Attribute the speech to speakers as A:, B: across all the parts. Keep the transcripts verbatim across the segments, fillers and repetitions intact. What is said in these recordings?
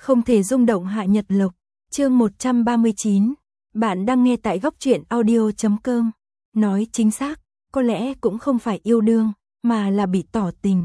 A: Không thể rung động Hạ Nhật Lộc. Chương một trăm ba mươi chín. Bạn đang nghe tại góc truyện audio chấm com. Nói chính xác, có lẽ cũng không phải yêu đương, mà là bị tỏ tình.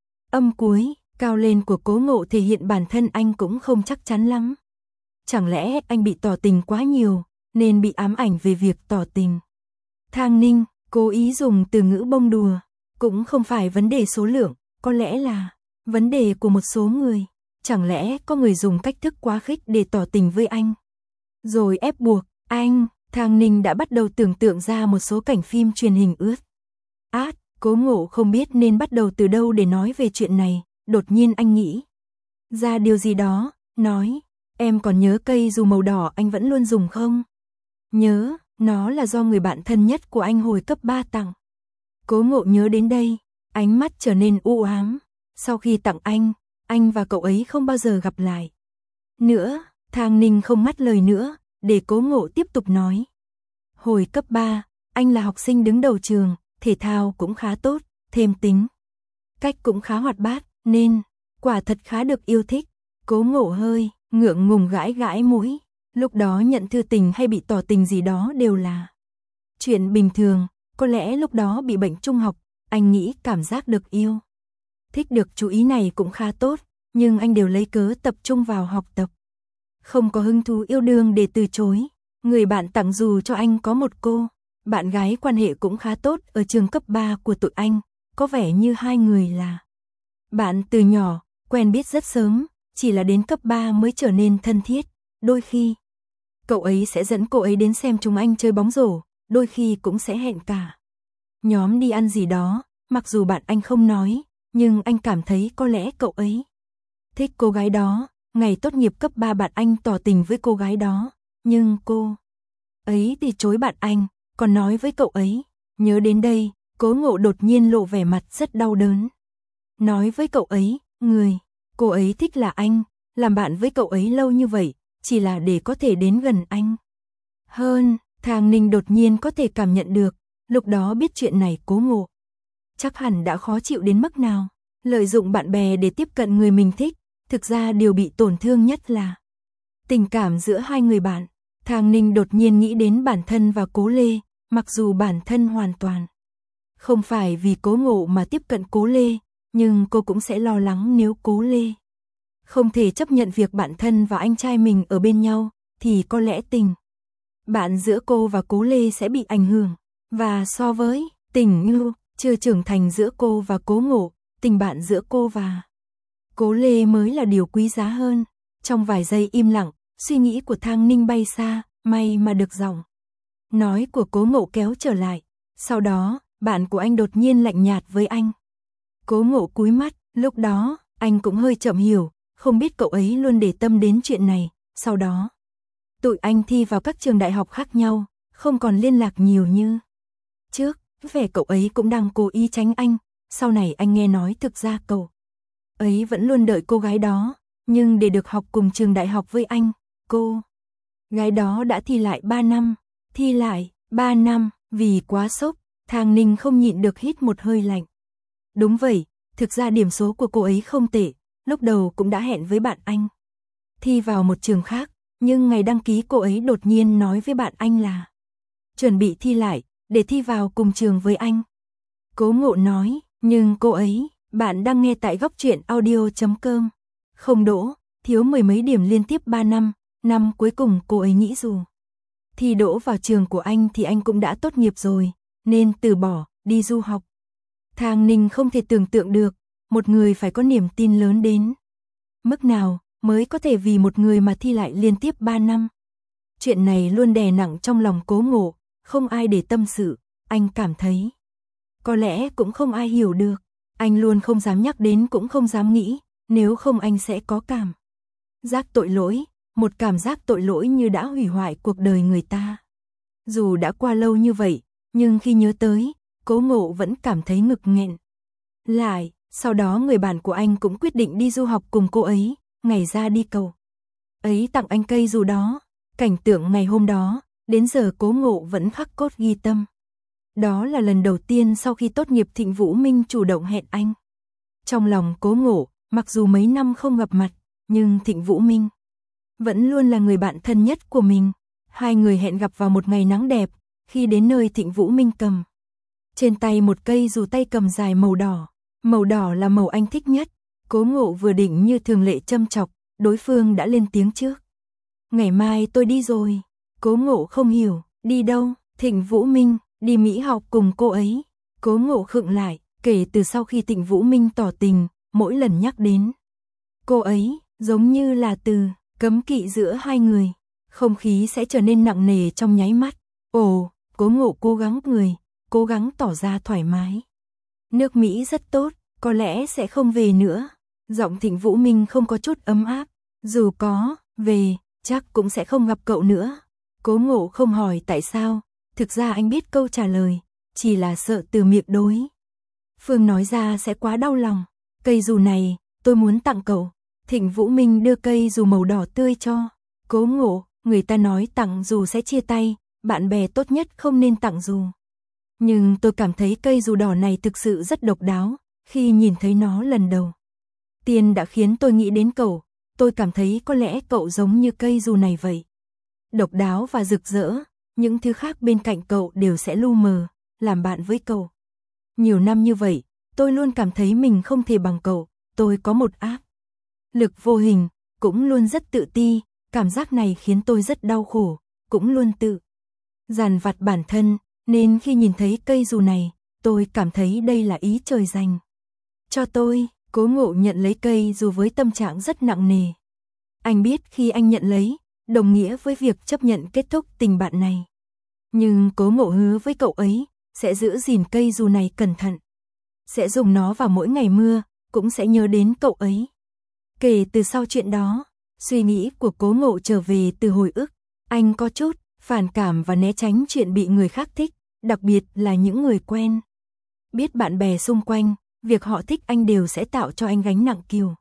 A: Âm cuối, cao lên của Cố Ngộ thể hiện bản thân anh cũng không chắc chắn lắm. Chẳng lẽ anh bị tỏ tình quá nhiều, nên bị ám ảnh về việc tỏ tình. Thang Ninh, cố ý dùng từ ngữ bông đùa, cũng không phải vấn đề số lượng, có lẽ là vấn đề của một số người. Chẳng lẽ có người dùng cách thức quá khích để tỏ tình với anh, rồi ép buộc anh. Thang Ninh đã bắt đầu tưởng tượng ra một số cảnh phim truyền hình ướt át. Cố Ngộ không biết nên bắt đầu từ đâu để nói về chuyện này. Đột nhiên anh nghĩ ra điều gì đó, nói: em còn nhớ cây dù màu đỏ anh vẫn luôn dùng không? Nhớ, nó là do người bạn thân nhất của anh hồi cấp ba tặng. Cố Ngộ nhớ đến đây, ánh mắt trở nên u ám. Sau khi tặng anh, anh và cậu ấy không bao giờ gặp lại nữa. Thang Ninh không ngắt lời nữa, để Cố Ngộ tiếp tục nói. Hồi cấp ba, anh là học sinh đứng đầu trường, thể thao cũng khá tốt, thêm tính cách cũng khá hoạt bát, nên quả thật khá được yêu thích. Cố Ngộ hơi ngượng ngùng gãi gãi mũi. Lúc đó nhận thư tình hay bị tỏ tình gì đó đều là chuyện bình thường. Có lẽ lúc đó bị bệnh trung học, anh nghĩ cảm giác được yêu thích được chú ý này cũng khá tốt, nhưng anh đều lấy cớ tập trung vào học tập, không có hứng thú yêu đương để từ chối. Người bạn tặng dù cho anh có một cô bạn gái quan hệ cũng khá tốt ở trường cấp ba của tụi anh, có vẻ như hai người là bạn từ nhỏ, quen biết rất sớm, chỉ là đến cấp ba mới trở nên thân thiết. Đôi khi cậu ấy sẽ dẫn cô ấy đến xem chúng anh chơi bóng rổ, đôi khi cũng sẽ hẹn cả nhóm đi ăn gì đó. Mặc dù bạn anh không nói, nhưng anh cảm thấy có lẽ cậu ấy thích cô gái đó. Ngày tốt nghiệp cấp ba bạn anh tỏ tình với cô gái đó, nhưng cô ấy từ chối bạn anh, còn nói với cậu ấy. Nhớ đến đây, Cố Ngộ đột nhiên lộ vẻ mặt rất đau đớn. Nói với cậu ấy, người cô ấy thích là anh, làm bạn với cậu ấy lâu như vậy, chỉ là để có thể đến gần anh hơn. Thang Ninh đột nhiên có thể cảm nhận được, lúc đó biết chuyện này Cố Ngộ chắc hẳn đã khó chịu đến mức nào. Lợi dụng bạn bè để tiếp cận người mình thích, thực ra điều bị tổn thương nhất là tình cảm giữa hai người bạn. Thang Ninh đột nhiên nghĩ đến bản thân và Cố Lê, mặc dù bản thân hoàn toàn không phải vì Cố Ngộ mà tiếp cận Cố Lê, nhưng cô cũng sẽ lo lắng nếu Cố Lê không thể chấp nhận việc bạn thân và anh trai mình ở bên nhau, thì có lẽ tình bạn giữa cô và Cố Lê sẽ bị ảnh hưởng. Và so với tình yêu chưa trưởng thành giữa cô và Cố Ngộ, tình bạn giữa cô và Cố Lê mới là điều quý giá hơn. Trong vài giây im lặng, suy nghĩ của Thang Ninh bay xa, may mà được giọng nói của Cố Ngộ kéo trở lại. Sau đó, bạn của anh đột nhiên lạnh nhạt với anh. Cố Ngộ cúi mắt, lúc đó, anh cũng hơi chậm hiểu, không biết cậu ấy luôn để tâm đến chuyện này. Sau đó, tụi anh thi vào các trường đại học khác nhau, không còn liên lạc nhiều như trước. Vẻ cậu ấy cũng đang cố ý tránh anh. Sau này anh nghe nói thực ra cậu ấy vẫn luôn đợi cô gái đó, nhưng để được học cùng trường đại học với anh, cô gái đó đã thi lại ba năm. Thi lại ba năm, vì quá sốc, Thang Ninh không nhịn được hít một hơi lạnh. Đúng vậy, thực ra điểm số của cô ấy không tệ, lúc đầu cũng đã hẹn với bạn anh thi vào một trường khác, nhưng ngày đăng ký cô ấy đột nhiên nói với bạn anh là chuẩn bị thi lại, để thi vào cùng trường với anh. Cố Ngộ nói, nhưng cô ấy, bạn đang nghe tại góc truyện audio chấm com, không đỗ, thiếu mười mấy điểm liên tiếp ba năm, năm cuối cùng cô ấy nghĩ dù thi đỗ vào trường của anh thì anh cũng đã tốt nghiệp rồi, nên từ bỏ, đi du học. Thang Ninh không thể tưởng tượng được, một người phải có niềm tin lớn đến mức nào mới có thể vì một người mà thi lại liên tiếp ba năm. Chuyện này luôn đè nặng trong lòng Cố Ngộ, không ai để tâm sự, anh cảm thấy có lẽ cũng không ai hiểu được. Anh luôn không dám nhắc đến cũng không dám nghĩ, nếu không anh sẽ có cảm giác tội lỗi, một cảm giác tội lỗi như đã hủy hoại cuộc đời người ta. Dù đã qua lâu như vậy, nhưng khi nhớ tới, Cố Ngộ vẫn cảm thấy ngực nghẹn lại. Sau đó người bạn của anh cũng quyết định đi du học cùng cô ấy. Ngày ra đi cầu ấy tặng anh cây dù đó. Cảnh tượng ngày hôm đó, đến giờ Cố Ngộ vẫn khắc cốt ghi tâm. Đó là lần đầu tiên sau khi tốt nghiệp Thịnh Vũ Minh chủ động hẹn anh. Trong lòng Cố Ngộ, mặc dù mấy năm không gặp mặt, nhưng Thịnh Vũ Minh vẫn luôn là người bạn thân nhất của mình. Hai người hẹn gặp vào một ngày nắng đẹp, khi đến nơi Thịnh Vũ Minh cầm trên tay một cây dù tay cầm dài màu đỏ. Màu đỏ là màu anh thích nhất. Cố Ngộ vừa định như thường lệ châm chọc, đối phương đã lên tiếng trước. Ngày mai tôi đi rồi. Cố Ngộ không hiểu, đi đâu? Thịnh Vũ Minh, đi Mỹ học cùng cô ấy. Cố Ngộ khựng lại, kể từ sau khi Thịnh Vũ Minh tỏ tình, mỗi lần nhắc đến cô ấy, giống như là từ cấm kỵ giữa hai người. Không khí sẽ trở nên nặng nề trong nháy mắt. Ồ, Cố Ngộ cố gắng cười, cố gắng tỏ ra thoải mái. Nước Mỹ rất tốt, có lẽ sẽ không về nữa. Giọng Thịnh Vũ Minh không có chút ấm áp. Dù có, về, chắc cũng sẽ không gặp cậu nữa. Cố Ngộ không hỏi tại sao. Thực ra anh biết câu trả lời, chỉ là sợ từ miệng đối phương nói ra sẽ quá đau lòng. Cây dù này, tôi muốn tặng cậu. Thịnh Vũ Minh đưa cây dù màu đỏ tươi cho Cố Ngộ. Người ta nói tặng dù sẽ chia tay, bạn bè tốt nhất không nên tặng dù. Nhưng tôi cảm thấy cây dù đỏ này thực sự rất độc đáo. Khi nhìn thấy nó lần đầu tiên đã khiến tôi nghĩ đến cậu. Tôi cảm thấy có lẽ cậu giống như cây dù này vậy. Độc đáo và rực rỡ, những thứ khác bên cạnh cậu đều sẽ lu mờ, làm bạn với cậu. Nhiều năm như vậy, tôi luôn cảm thấy mình không thể bằng cậu. Tôi có một áp lực vô hình, cũng luôn rất tự ti. Cảm giác này khiến tôi rất đau khổ, cũng luôn tự dằn vặt bản thân. Nên khi nhìn thấy cây dù này, tôi cảm thấy đây là ý trời dành cho tôi. Cố Ngộ nhận lấy cây dù với tâm trạng rất nặng nề. Anh biết khi anh nhận lấy, đồng nghĩa với việc chấp nhận kết thúc tình bạn này. Nhưng Cố Ngộ hứa với cậu ấy, sẽ giữ gìn cây dù này cẩn thận. Sẽ dùng nó vào mỗi ngày mưa, cũng sẽ nhớ đến cậu ấy. Kể từ sau chuyện đó, suy nghĩ của Cố Ngộ trở về từ hồi ức. Anh có chút phản cảm và né tránh chuyện bị người khác thích, đặc biệt là những người quen. Biết bạn bè xung quanh, việc họ thích anh đều sẽ tạo cho anh gánh nặng kiểu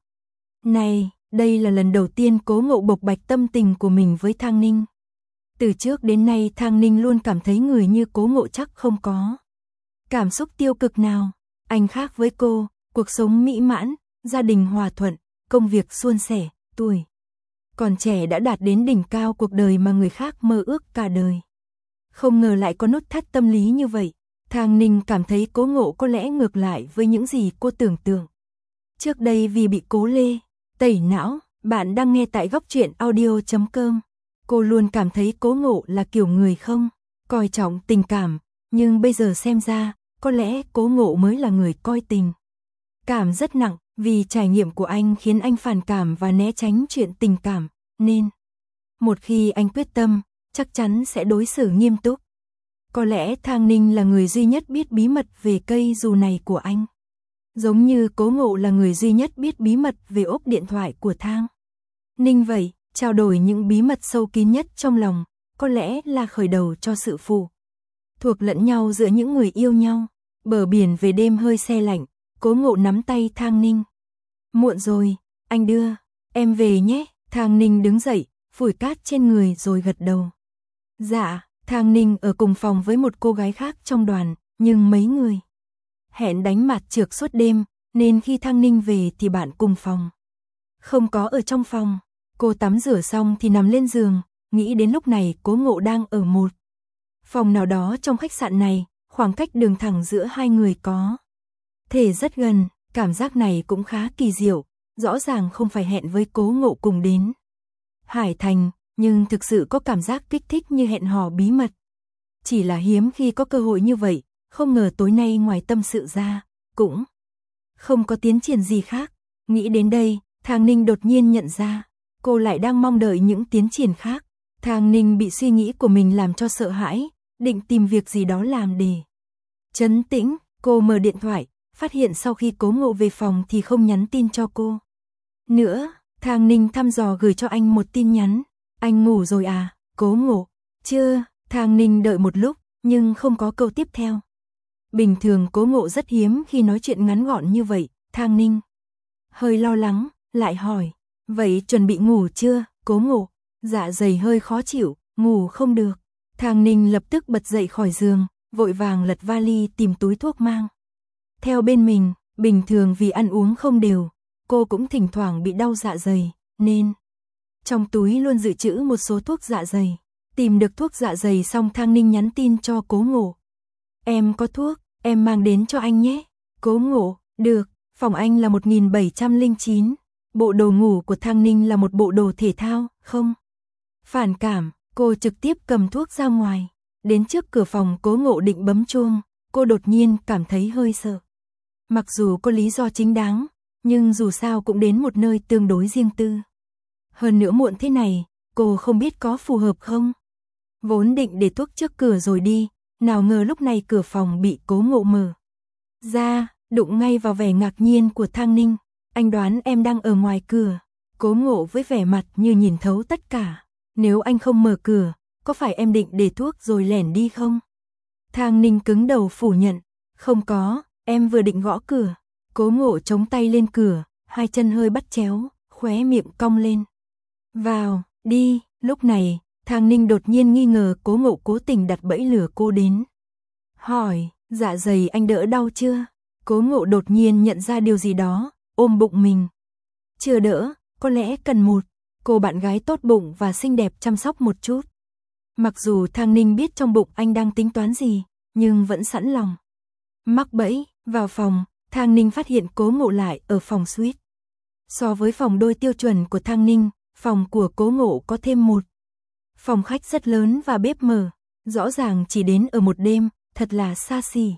A: này. Đây là lần đầu tiên Cố Ngộ bộc bạch tâm tình của mình với Thang Ninh. Từ trước đến nay Thang Ninh luôn cảm thấy người như Cố Ngộ chắc không có cảm xúc tiêu cực nào. Anh khác với cô, cuộc sống mỹ mãn, gia đình hòa thuận, công việc suôn sẻ, tuổi còn trẻ đã đạt đến đỉnh cao cuộc đời mà người khác mơ ước cả đời. Không ngờ lại có nút thắt tâm lý như vậy. Thang Ninh cảm thấy Cố Ngộ có lẽ ngược lại với những gì cô tưởng tượng. Trước đây vì bị Cố Lê tẩy não, bạn đang nghe tại góc truyện audio chấm com. Cô luôn cảm thấy Cố Ngộ là kiểu người không coi trọng tình cảm, nhưng bây giờ xem ra, có lẽ Cố Ngộ mới là người coi tình cảm rất nặng. Vì trải nghiệm của anh khiến anh phản cảm và né tránh chuyện tình cảm, nên một khi anh quyết tâm, chắc chắn sẽ đối xử nghiêm túc. Có lẽ Thang Ninh là người duy nhất biết bí mật về cây dù này của anh. Giống như Cố Ngộ là người duy nhất biết bí mật về ốp điện thoại của Thang Ninh vậy. Trao đổi những bí mật sâu kín nhất trong lòng, có lẽ là khởi đầu cho sự phụ thuộc lẫn nhau giữa những người yêu nhau. Bờ biển về đêm hơi se lạnh, Cố Ngộ nắm tay Thang Ninh. Muộn rồi, anh đưa em về nhé. Thang Ninh đứng dậy, phủi cát trên người rồi gật đầu. Dạ. Thang Ninh ở cùng phòng với một cô gái khác trong đoàn, nhưng mấy người hẹn đánh mặt trược suốt đêm, nên khi Thang Ninh về thì bạn cùng phòng không có ở trong phòng. Cô tắm rửa xong thì nằm lên giường, nghĩ đến lúc này Cố Ngộ đang ở một phòng nào đó trong khách sạn này, khoảng cách đường thẳng giữa hai người có thể rất gần. Cảm giác này cũng khá kỳ diệu, rõ ràng không phải hẹn với Cố Ngộ cùng đến Hải Thành, nhưng thực sự có cảm giác kích thích như hẹn hò bí mật. Chỉ là hiếm khi có cơ hội như vậy, không ngờ tối nay ngoài tâm sự ra, cũng không có tiến triển gì khác. Nghĩ đến đây, Thang Ninh đột nhiên nhận ra, cô lại đang mong đợi những tiến triển khác. Thang Ninh bị suy nghĩ của mình làm cho sợ hãi, định tìm việc gì đó làm để trấn tĩnh. Cô mở điện thoại, phát hiện sau khi Cố Ngộ về phòng thì không nhắn tin cho cô nữa. Thang Ninh thăm dò gửi cho anh một tin nhắn. Anh ngủ rồi à, Cố Ngộ? Chưa. Thang Ninh đợi một lúc, nhưng không có câu tiếp theo. Bình thường Cố Ngộ rất hiếm khi nói chuyện ngắn gọn như vậy. Thang Ninh hơi lo lắng, lại hỏi. Vậy chuẩn bị ngủ chưa, Cố Ngộ? Dạ dày hơi khó chịu, ngủ không được. Thang Ninh lập tức bật dậy khỏi giường, vội vàng lật vali tìm túi thuốc mang theo bên mình. Bình thường vì ăn uống không đều, cô cũng thỉnh thoảng bị đau dạ dày, nên trong túi luôn dự trữ một số thuốc dạ dày. Tìm được thuốc dạ dày xong Thang Ninh nhắn tin cho Cố Ngộ. Em có thuốc, em mang đến cho anh nhé. Cố Ngộ, được, phòng anh là một nghìn bảy trăm lẻ chín. Bộ đồ ngủ của Thang Ninh là một bộ đồ thể thao, không phản cảm, cô trực tiếp cầm thuốc ra ngoài. Đến trước cửa phòng Cố Ngộ định bấm chuông, cô đột nhiên cảm thấy hơi sợ. Mặc dù có lý do chính đáng, nhưng dù sao cũng đến một nơi tương đối riêng tư. Hơn nữa muộn thế này, cô không biết có phù hợp không. Vốn định để thuốc trước cửa rồi đi, nào ngờ lúc này cửa phòng bị Cố Ngộ mở ra, đụng ngay vào vẻ ngạc nhiên của Thang Ninh. Anh đoán em đang ở ngoài cửa. Cố Ngộ với vẻ mặt như nhìn thấu tất cả. Nếu anh không mở cửa, có phải em định để thuốc rồi lẻn đi không? Thang Ninh cứng đầu phủ nhận. Không có, em vừa định gõ cửa. Cố Ngộ chống tay lên cửa, hai chân hơi bắt chéo, khóe miệng cong lên. Vào, đi, lúc này, Thang Ninh đột nhiên nghi ngờ Cố Ngộ cố tình đặt bẫy lừa cô đến. Hỏi, dạ dày anh đỡ đau chưa? Cố Ngộ đột nhiên nhận ra điều gì đó, ôm bụng mình. Chưa đỡ, có lẽ cần một cô bạn gái tốt bụng và xinh đẹp chăm sóc một chút. Mặc dù Thang Ninh biết trong bụng anh đang tính toán gì, nhưng vẫn sẵn lòng. Mắc bẫy, vào phòng, Thang Ninh phát hiện Cố Ngộ lại ở phòng suite. So với phòng đôi tiêu chuẩn của Thang Ninh, phòng của Cố Ngộ có thêm một phòng khách rất lớn và bếp mở, rõ ràng chỉ đến ở một đêm, thật là xa xỉ.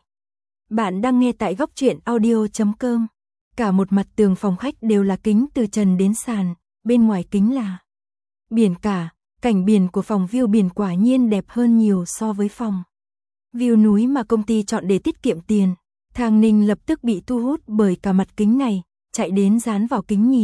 A: Bạn đang nghe tại góc truyện audio chấm com. Cả một mặt tường phòng khách đều là kính từ trần đến sàn, bên ngoài kính là biển cả, cảnh biển của phòng view biển quả nhiên đẹp hơn nhiều so với phòng view núi mà công ty chọn để tiết kiệm tiền. Thang Ninh lập tức bị thu hút bởi cả mặt kính này, chạy đến dán vào kính nhìn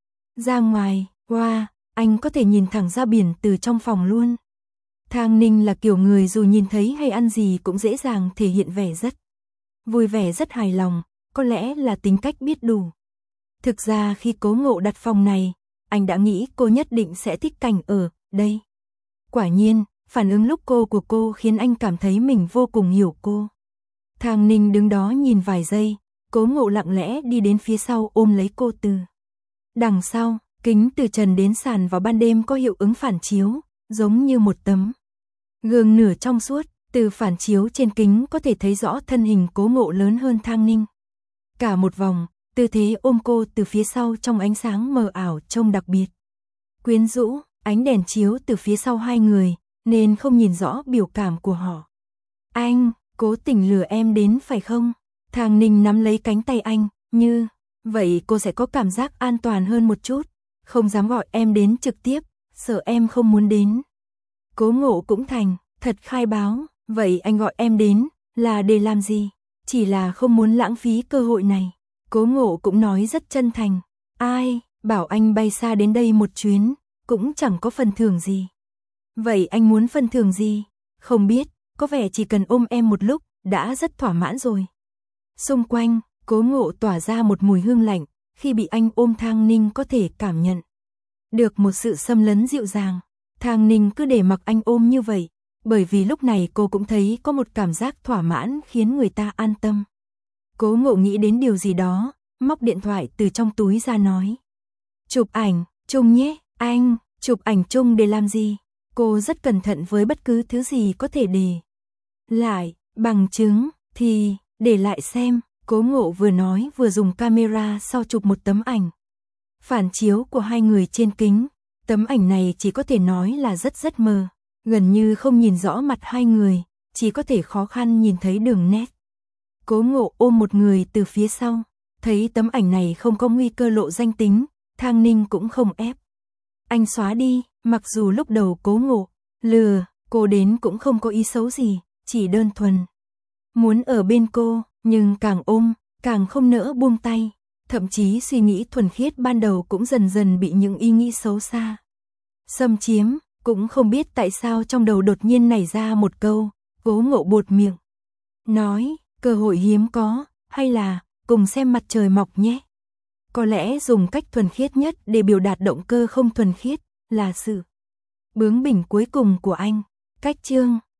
A: ra ngoài. Wow, anh có thể nhìn thẳng ra biển từ trong phòng luôn. Thang Ninh là kiểu người dù nhìn thấy hay ăn gì cũng dễ dàng thể hiện vẻ rất vui vẻ, rất hài lòng, có lẽ là tính cách biết đủ. Thực ra khi Cố Ngộ đặt phòng này, anh đã nghĩ cô nhất định sẽ thích cảnh ở đây. Quả nhiên, phản ứng lúc cô của cô khiến anh cảm thấy mình vô cùng hiểu cô. Thang Ninh đứng đó nhìn vài giây, Cố Ngộ lặng lẽ đi đến phía sau ôm lấy cô từ đằng sau. Kính từ trần đến sàn vào ban đêm có hiệu ứng phản chiếu, giống như một tấm gương nửa trong suốt. Từ phản chiếu trên kính có thể thấy rõ thân hình Cố Ngộ lớn hơn Thang Ninh cả một vòng, tư thế ôm cô từ phía sau trong ánh sáng mờ ảo trông đặc biệt quyến rũ. Ánh đèn chiếu từ phía sau hai người nên không nhìn rõ biểu cảm của họ. Anh, cố tình lừa em đến phải không? Thang Ninh nắm lấy cánh tay anh, như vậy cô sẽ có cảm giác an toàn hơn một chút, không dám gọi em đến trực tiếp, sợ em không muốn đến. Cố Ngộ cũng thành thật khai báo, vậy anh gọi em đến là để làm gì? Chỉ là không muốn lãng phí cơ hội này. Cố Ngộ cũng nói rất chân thành. Ai, bảo anh bay xa đến đây một chuyến, cũng chẳng có phần thưởng gì. Vậy anh muốn phần thưởng gì? Không biết, có vẻ chỉ cần ôm em một lúc, đã rất thỏa mãn rồi. Xung quanh, Cố Ngộ tỏa ra một mùi hương lạnh, khi bị anh ôm Thang Ninh có thể cảm nhận được một sự xâm lấn dịu dàng. Thang Ninh cứ để mặc anh ôm như vậy, bởi vì lúc này cô cũng thấy có một cảm giác thỏa mãn khiến người ta an tâm. Cố Ngộ nghĩ đến điều gì đó, móc điện thoại từ trong túi ra nói. Chụp ảnh, chung nhé, anh, chụp ảnh chung để làm gì? Cô rất cẩn thận với bất cứ thứ gì có thể để lại, bằng chứng, thì, để lại xem. Cố Ngộ vừa nói vừa dùng camera sau chụp một tấm ảnh phản chiếu của hai người trên kính. Tấm ảnh này chỉ có thể nói là rất rất mờ, gần như không nhìn rõ mặt hai người, chỉ có thể khó khăn nhìn thấy đường nét. Cố Ngộ ôm một người từ phía sau, thấy tấm ảnh này không có nguy cơ lộ danh tính, Thang Ninh cũng không ép anh xóa đi. Mặc dù lúc đầu Cố Ngộ lừa cô đến cũng không có ý xấu gì, chỉ đơn thuần muốn ở bên cô, nhưng càng ôm, càng không nỡ buông tay. Thậm chí suy nghĩ thuần khiết ban đầu cũng dần dần bị những ý nghĩ xấu xa xâm chiếm. Cũng không biết tại sao trong đầu đột nhiên nảy ra một câu. Cố Ngộ buột miệng nói, cơ hội hiếm có, hay là cùng xem mặt trời mọc nhé. Có lẽ dùng cách thuần khiết nhất để biểu đạt động cơ không thuần khiết là sự bướng bỉnh cuối cùng của anh. Cách chương